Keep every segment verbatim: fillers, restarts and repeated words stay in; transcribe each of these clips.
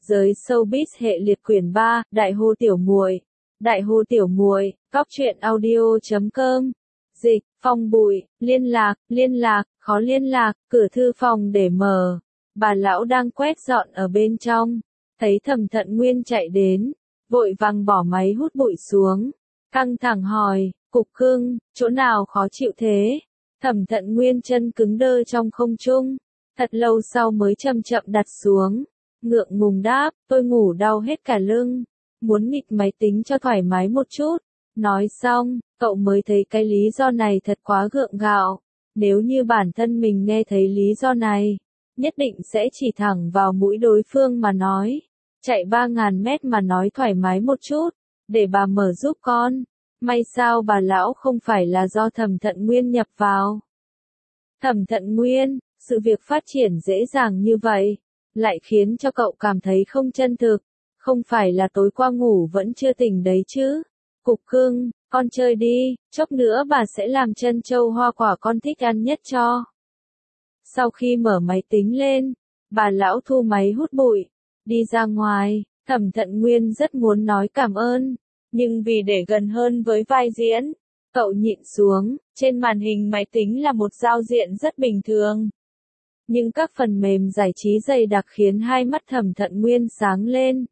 Giới showbiz hệ liệt quyển ba, Đại hô tiểu muội. Đại hô tiểu muội, góc truyện audio chấm com. Dịch, Phong Bụi, liên lạc, liên lạc, khó liên lạc, cửa thư phòng để mở. Bà lão đang quét dọn ở bên trong, thấy Thẩm Thận Nguyên chạy đến, vội vàng bỏ máy hút bụi xuống, căng thẳng hỏi, Cục Cưng, chỗ nào khó chịu thế? Thẩm Thận Nguyên chân cứng đơ trong không trung, thật lâu sau mới chậm chậm đặt xuống, ngượng ngùng đáp, tôi ngủ đau hết cả lưng, muốn nghịch máy tính cho thoải mái một chút. Nói xong, cậu mới thấy cái lý do này thật quá gượng gạo, nếu như bản thân mình nghe thấy lý do này, nhất định sẽ chỉ thẳng vào mũi đối phương mà nói, chạy ba ngàn mét mà nói thoải mái một chút, để bà mở giúp con. May sao bà lão không phải là do Thẩm Thận Nguyên nhập vào. Thẩm Thận Nguyên, sự việc phát triển dễ dàng như vậy, lại khiến cho cậu cảm thấy không chân thực, không phải là tối qua ngủ vẫn chưa tỉnh đấy chứ. Cục Cưng, con chơi đi, chốc nữa bà sẽ làm trân châu hoa quả con thích ăn nhất cho. Sau khi mở máy tính lên, bà lão thu máy hút bụi, đi ra ngoài. Thẩm Thận Nguyên rất muốn nói cảm ơn, nhưng vì để gần hơn với vai diễn, cậu nhịn xuống. Trên màn hình máy tính là một giao diện rất bình thường, nhưng các phần mềm giải trí dày đặc khiến hai mắt Thẩm Thận Nguyên sáng lên.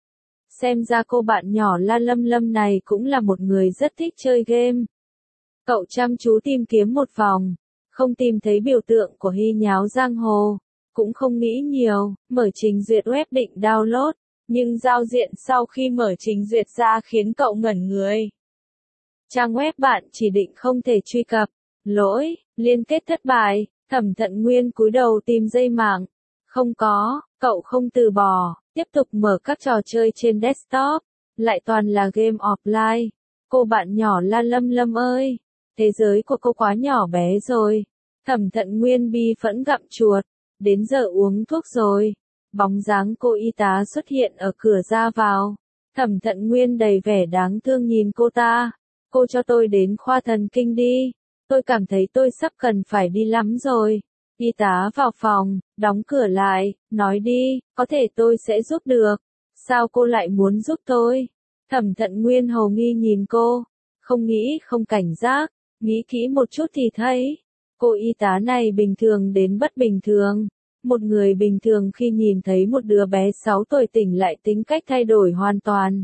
Xem ra cô bạn nhỏ La Lâm Lâm này cũng là một người rất thích chơi game. Cậu chăm chú tìm kiếm một vòng, không tìm thấy biểu tượng của Hy Nháo Giang Hồ, cũng không nghĩ nhiều, mở trình duyệt web định download, nhưng giao diện sau khi mở trình duyệt ra khiến cậu ngẩn người. Trang web bạn chỉ định không thể truy cập, lỗi, liên kết thất bại. Thẩm Thận Nguyên cúi đầu tìm dây mạng, không có, cậu không từ bỏ, tiếp tục mở các trò chơi trên desktop, lại toàn là game offline. Cô bạn nhỏ La Lâm Lâm ơi, thế giới của cô quá nhỏ bé rồi. Thẩm Thận Nguyên bi phẫn gặm chuột, đến giờ uống thuốc rồi. Bóng dáng cô y tá xuất hiện ở cửa ra vào. Thẩm Thận Nguyên đầy vẻ đáng thương nhìn cô ta, cô cho tôi đến khoa thần kinh đi. Tôi cảm thấy tôi sắp cần phải đi lắm rồi. Y tá vào phòng, đóng cửa lại, nói đi, có thể tôi sẽ giúp được. Sao cô lại muốn giúp tôi? Thẩm Thận Nguyên hầu nghi nhìn cô, không nghĩ không cảnh giác, nghĩ kỹ một chút thì thấy, cô y tá này bình thường đến bất bình thường. Một người bình thường khi nhìn thấy một đứa bé sáu tuổi tỉnh lại tính cách thay đổi hoàn toàn,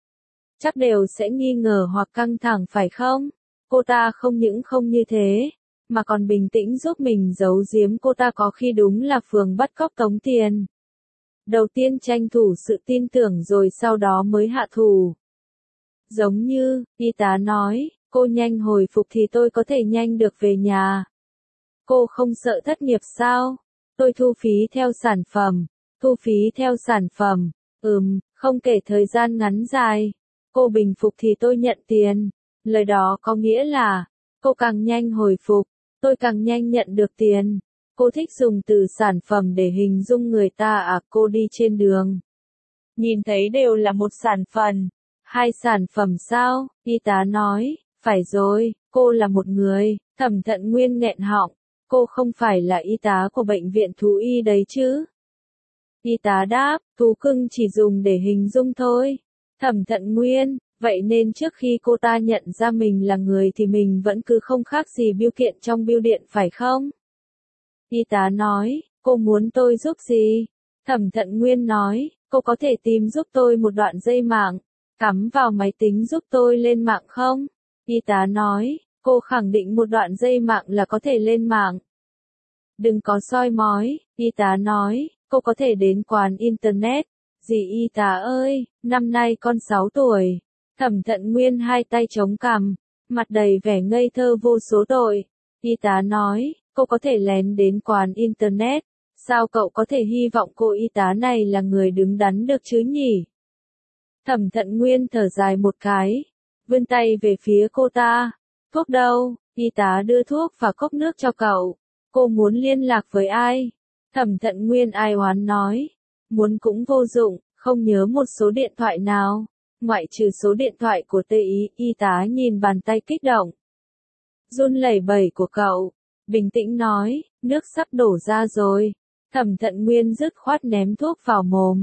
chắc đều sẽ nghi ngờ hoặc căng thẳng phải không? Cô ta không những không như thế, mà còn bình tĩnh giúp mình giấu giếm cô ta có khi đúng là phường bắt cóc tống tiền. Đầu tiên tranh thủ sự tin tưởng rồi sau đó mới hạ thủ. Giống như, y tá nói, cô nhanh hồi phục thì tôi có thể nhanh được về nhà. Cô không sợ thất nghiệp sao? Tôi thu phí theo sản phẩm, thu phí theo sản phẩm, ừm, không kể thời gian ngắn dài. Cô bình phục thì tôi nhận tiền. Lời đó có nghĩa là, cô càng nhanh hồi phục, tôi càng nhanh nhận được tiền. Cô thích dùng từ sản phẩm để hình dung người ta à? Cô đi trên đường, nhìn thấy đều là một sản phẩm. Hai sản phẩm sao? Y tá nói, phải rồi, cô là một người. Thẩm Thận Nguyên nghẹn họng, cô không phải là y tá của bệnh viện thú y đấy chứ? Y tá đáp, thú cưng chỉ dùng để hình dung thôi. Thẩm Thận Nguyên, vậy nên trước khi cô ta nhận ra mình là người thì mình vẫn cứ không khác gì bưu kiện trong bưu điện phải không? Y tá nói, cô muốn tôi giúp gì? Thẩm Thận Nguyên nói, cô có thể tìm giúp tôi một đoạn dây mạng, cắm vào máy tính giúp tôi lên mạng không? Y tá nói, cô khẳng định một đoạn dây mạng là có thể lên mạng. Đừng có soi mói, y tá nói, cô có thể đến quán internet. Dì y tá ơi, năm nay con sáu tuổi. Thẩm Thận Nguyên hai tay chống cằm, mặt đầy vẻ ngây thơ vô số tội. Y tá nói, cô có thể lén đến quán internet. Sao cậu có thể hy vọng cô y tá này là người đứng đắn được chứ nhỉ? Thẩm Thận Nguyên thở dài một cái, vươn tay về phía cô ta. Thuốc đâu? Y tá đưa thuốc và cốc nước cho cậu. Cô muốn liên lạc với ai? Thẩm Thận Nguyên ai oán nói. Muốn cũng vô dụng, không nhớ một số điện thoại nào, ngoại trừ số điện thoại của Tây Ý. Y tá nhìn bàn tay kích động, run lẩy bẩy của cậu, bình tĩnh nói, nước sắp đổ ra rồi. Thẩm Thận Nguyên dứt khoát ném thuốc vào mồm,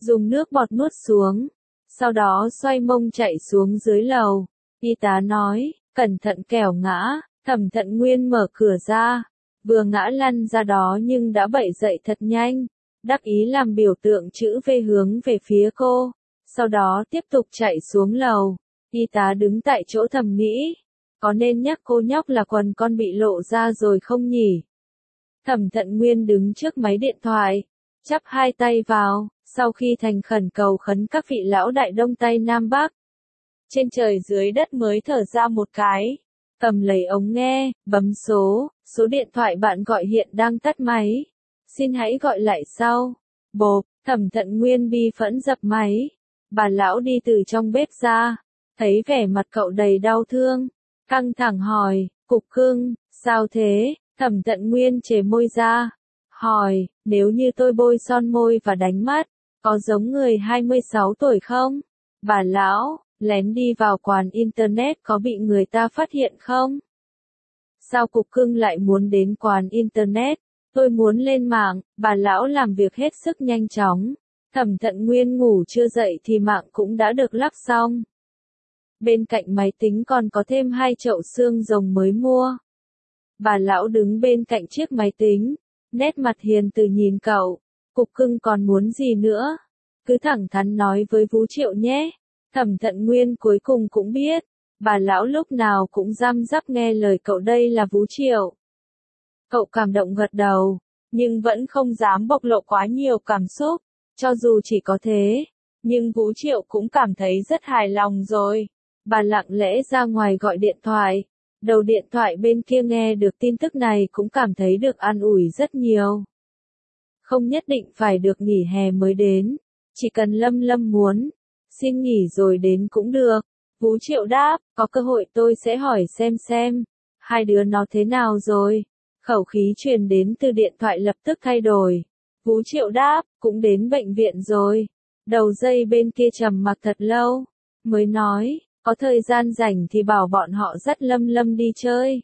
dùng nước bọt nuốt xuống, sau đó xoay mông chạy xuống dưới lầu. Y tá nói, cẩn thận kẻo ngã. Thẩm Thận Nguyên mở cửa ra, vừa ngã lăn ra đó nhưng đã bậy dậy thật nhanh, đắc ý làm biểu tượng chữ V hướng về phía cô, sau đó tiếp tục chạy xuống lầu. Y tá đứng tại chỗ thầm nghĩ, có nên nhắc cô nhóc là quần con bị lộ ra rồi không nhỉ? Thẩm Thận Nguyên đứng trước máy điện thoại, chắp hai tay vào, sau khi thành khẩn cầu khấn các vị lão đại Đông Tây Nam Bắc, trên trời dưới đất mới thở ra một cái, cầm lấy ống nghe, bấm số, số điện thoại bạn gọi hiện đang tắt máy. Xin hãy gọi lại sau. Bộp, Thẩm Thận Nguyên bi phẫn dập máy. Bà lão đi từ trong bếp ra, thấy vẻ mặt cậu đầy đau thương, căng thẳng hỏi, Cục Cưng, sao thế? Thẩm Thận Nguyên chề môi ra, hỏi, nếu như tôi bôi son môi và đánh mắt, có giống người hai mươi sáu tuổi không? Bà lão, lén đi vào quán Internet có bị người ta phát hiện không? Sao Cục Cưng lại muốn đến quán Internet? Tôi muốn lên mạng. Bà lão làm việc hết sức nhanh chóng. Thẩm Thận Nguyên ngủ chưa dậy thì mạng cũng đã được lắp xong. Bên cạnh máy tính còn có thêm hai chậu xương rồng mới mua. Bà lão đứng bên cạnh chiếc máy tính, nét mặt hiền từ nhìn cậu. Cục Cưng còn muốn gì nữa? Cứ thẳng thắn nói với Vũ Triệu nhé. Thẩm Thận Nguyên cuối cùng cũng biết, bà lão lúc nào cũng răm rắp nghe lời cậu đây là Vũ Triệu. Cậu cảm động gật đầu, nhưng vẫn không dám bộc lộ quá nhiều cảm xúc, cho dù chỉ có thế, nhưng Vũ Triệu cũng cảm thấy rất hài lòng rồi. Bà lặng lẽ ra ngoài gọi điện thoại, đầu điện thoại bên kia nghe được tin tức này cũng cảm thấy được an ủi rất nhiều. Không nhất định phải được nghỉ hè mới đến, chỉ cần Lâm Lâm muốn, xin nghỉ rồi đến cũng được. Vũ Triệu đáp, có cơ hội tôi sẽ hỏi xem xem, hai đứa nó thế nào rồi. Khẩu khí truyền đến từ điện thoại lập tức thay đổi. Vũ Triệu đáp, cũng đến bệnh viện rồi. Đầu dây bên kia trầm mặc thật lâu, mới nói, có thời gian rảnh thì bảo bọn họ dắt Lâm Lâm đi chơi.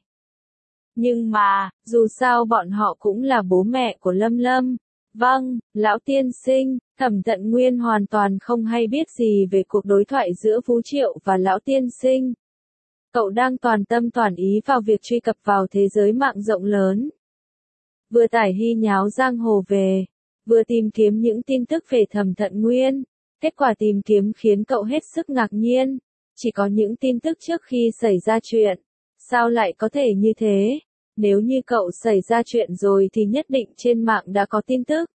Nhưng mà, dù sao bọn họ cũng là bố mẹ của Lâm Lâm. Vâng, lão tiên sinh. Thẩm Thận Nguyên hoàn toàn không hay biết gì về cuộc đối thoại giữa Vũ Triệu và lão tiên sinh. Cậu đang toàn tâm toàn ý vào việc truy cập vào thế giới mạng rộng lớn. Vừa tải hy nháo giang hồ về, vừa tìm kiếm những tin tức về Thẩm Thận Nguyên. Kết quả tìm kiếm khiến cậu hết sức ngạc nhiên. Chỉ có những tin tức trước khi xảy ra chuyện. Sao lại có thể như thế? Nếu như cậu xảy ra chuyện rồi thì nhất định trên mạng đã có tin tức.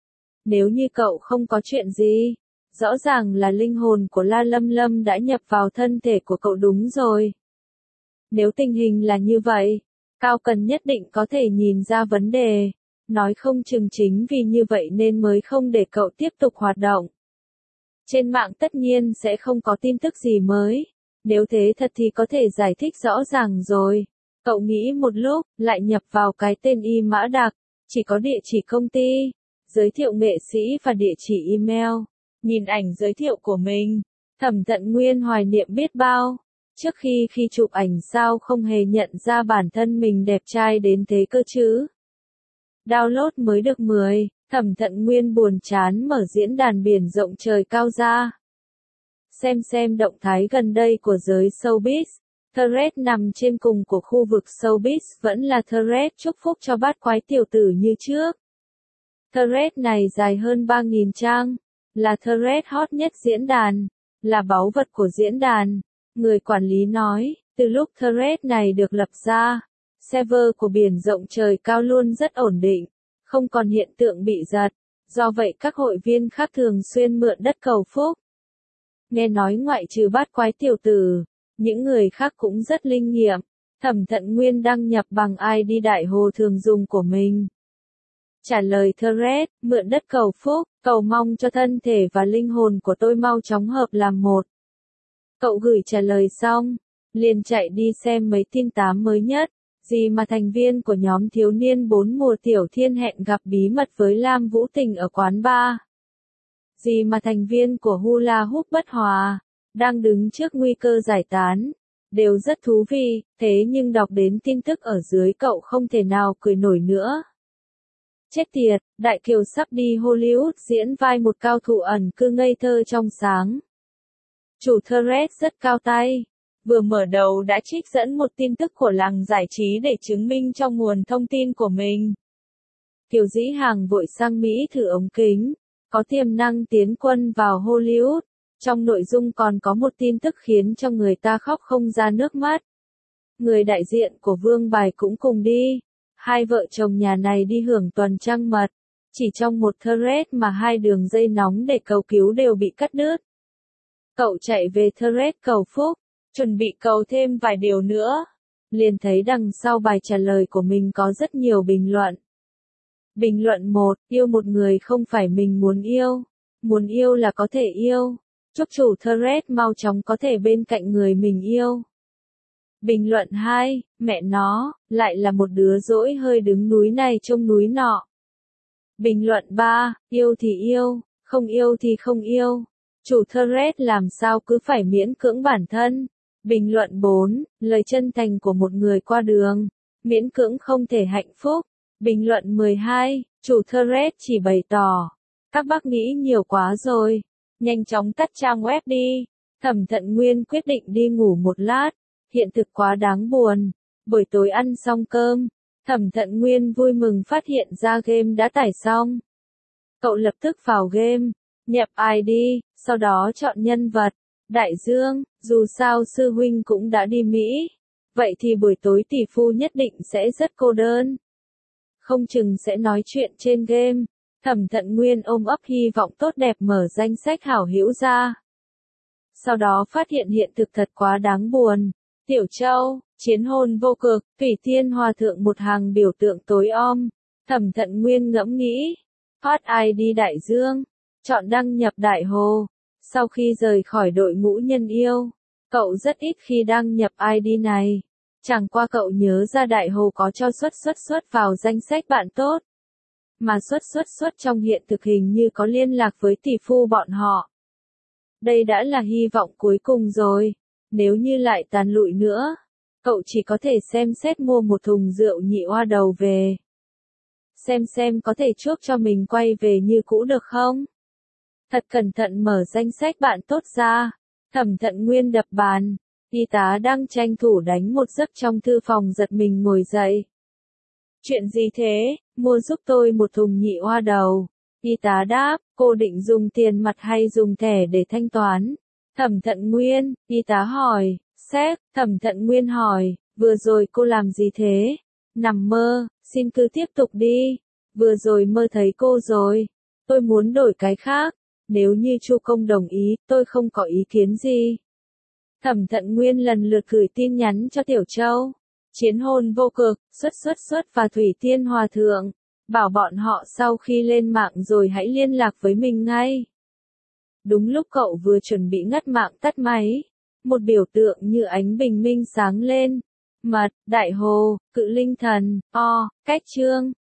Nếu như cậu không có chuyện gì, rõ ràng là linh hồn của La Lâm Lâm đã nhập vào thân thể của cậu đúng rồi. Nếu tình hình là như vậy, Cao Cần nhất định có thể nhìn ra vấn đề, nói không chừng chính vì như vậy nên mới không để cậu tiếp tục hoạt động. Trên mạng tất nhiên sẽ không có tin tức gì mới, nếu thế thật thì có thể giải thích rõ ràng rồi. Cậu nghĩ một lúc, lại nhập vào cái tên Y Mã Đặc, chỉ có địa chỉ công ty, giới thiệu nghệ sĩ và địa chỉ email. Nhìn ảnh giới thiệu của mình, Thẩm Thận Nguyên hoài niệm biết bao. Trước khi khi chụp ảnh sao không hề nhận ra bản thân mình đẹp trai đến thế cơ chứ. Download mới được mười, Thẩm Thận Nguyên buồn chán mở diễn đàn biển rộng trời cao ra. Xem xem động thái gần đây của giới showbiz. Thread nằm trên cùng của khu vực showbiz vẫn là thread chúc phúc cho bát quái tiểu tử như trước. Thread này dài hơn ba nghìn trang, là thread hot nhất diễn đàn, là báu vật của diễn đàn. Người quản lý nói, từ lúc thread này được lập ra, server của biển rộng trời cao luôn rất ổn định, không còn hiện tượng bị giật, do vậy các hội viên khác thường xuyên mượn đất cầu phúc. Nghe nói ngoại trừ bát quái tiểu tử, những người khác cũng rất linh nghiệm. Thẩm Thận Nguyên đăng nhập bằng i đê đại hồ thường dùng của mình. Trả lời thread, mượn đất cầu phúc, cầu mong cho thân thể và linh hồn của tôi mau chóng hợp làm một. Cậu gửi trả lời xong, liền chạy đi xem mấy tin tám mới nhất, gì mà thành viên của nhóm thiếu niên bốn mùa Tiểu Thiên hẹn gặp bí mật với Lam Vũ Tình ở quán bar. Gì mà thành viên của Hula Hoop Bất Hòa, đang đứng trước nguy cơ giải tán, đều rất thú vị, thế nhưng đọc đến tin tức ở dưới cậu không thể nào cười nổi nữa. Chết tiệt, Đại Kiều sắp đi Hollywood diễn vai một cao thủ ẩn cư ngây thơ trong sáng. Chủ Threads rất cao tay. Vừa mở đầu đã trích dẫn một tin tức của làng giải trí để chứng minh trong nguồn thông tin của mình. Kiều Dĩ Hàng vội sang Mỹ thử ống kính, có tiềm năng tiến quân vào Hollywood. Trong nội dung còn có một tin tức khiến cho người ta khóc không ra nước mắt. Người đại diện của Vương Bài cũng cùng đi. Hai vợ chồng nhà này đi hưởng tuần trăng mật. Chỉ trong một thread mà hai đường dây nóng để cầu cứu đều bị cắt đứt. Cậu chạy về thread cầu phúc, chuẩn bị cầu thêm vài điều nữa. Liền thấy đằng sau bài trả lời của mình có rất nhiều bình luận. Bình luận một, yêu một người không phải mình muốn yêu. Muốn yêu là có thể yêu. Chúc chủ thread mau chóng có thể bên cạnh người mình yêu. Bình luận hai, mẹ nó, lại là một đứa dỗi hơi đứng núi này trông núi nọ. Bình luận ba, yêu thì yêu, không yêu thì không yêu. Chủ thread làm sao cứ phải miễn cưỡng bản thân. Bình luận bốn, lời chân thành của một người qua đường, miễn cưỡng không thể hạnh phúc. Bình luận mười hai, chủ thread chỉ bày tỏ, các bác nghĩ nhiều quá rồi, nhanh chóng tắt trang web đi. Thẩm Thận Nguyên quyết định đi ngủ một lát, hiện thực quá đáng buồn. Buổi tối ăn xong cơm, Thẩm Thận Nguyên vui mừng phát hiện ra game đã tải xong. Cậu lập tức vào game, nhập i đê, sau đó chọn nhân vật, Đại Dương, dù sao sư huynh cũng đã đi Mỹ. Vậy thì buổi tối tỷ phu nhất định sẽ rất cô đơn. Không chừng sẽ nói chuyện trên game. Thẩm Thận Nguyên ôm ấp hy vọng tốt đẹp mở danh sách hảo hữu ra. Sau đó phát hiện hiện thực thật quá đáng buồn. Tiểu Châu, chiến hồn vô cực, Thủy Tiên Hòa Thượng một hàng biểu tượng tối om. Thẩm Thận Nguyên ngẫm nghĩ. Phát i đê Đại Dương. Chọn đăng nhập Đại Hồ. Sau khi rời khỏi đội ngũ nhân yêu, cậu rất ít khi đăng nhập i đê này. Chẳng qua cậu nhớ ra Đại Hồ có cho xuất xuất xuất vào danh sách bạn tốt. Mà xuất xuất xuất trong hiện thực hình như có liên lạc với tỷ phu bọn họ. Đây đã là hy vọng cuối cùng rồi. Nếu như lại tàn lụi nữa, cậu chỉ có thể xem xét mua một thùng rượu nhị oa đầu về. Xem xem có thể chuốc cho mình quay về như cũ được không? Thật cẩn thận mở danh sách bạn tốt ra. Thẩm Thận Nguyên đập bàn. Y tá đang tranh thủ đánh một giấc trong thư phòng giật mình ngồi dậy. Chuyện gì thế? Mua giúp tôi một thùng nhị oa đầu. Y tá đáp, cô định dùng tiền mặt hay dùng thẻ để thanh toán? Thẩm Thận Nguyên, y tá hỏi. Sếp, Thẩm Thận Nguyên hỏi, vừa rồi cô làm gì thế? Nằm mơ, xin cứ tiếp tục đi. Vừa rồi mơ thấy cô rồi. Tôi muốn đổi cái khác. Nếu như Chu Công đồng ý, tôi không có ý kiến gì. Thẩm Thận Nguyên lần lượt gửi tin nhắn cho Tiểu Châu, chiến hồn vô cực, xuất xuất xuất và Thủy Tiên Hòa Thượng, bảo bọn họ sau khi lên mạng rồi hãy liên lạc với mình ngay. Đúng lúc cậu vừa chuẩn bị ngắt mạng tắt máy, một biểu tượng như ánh bình minh sáng lên. Mật, Đại Hồ, Cự Linh Thần, O, cách chương.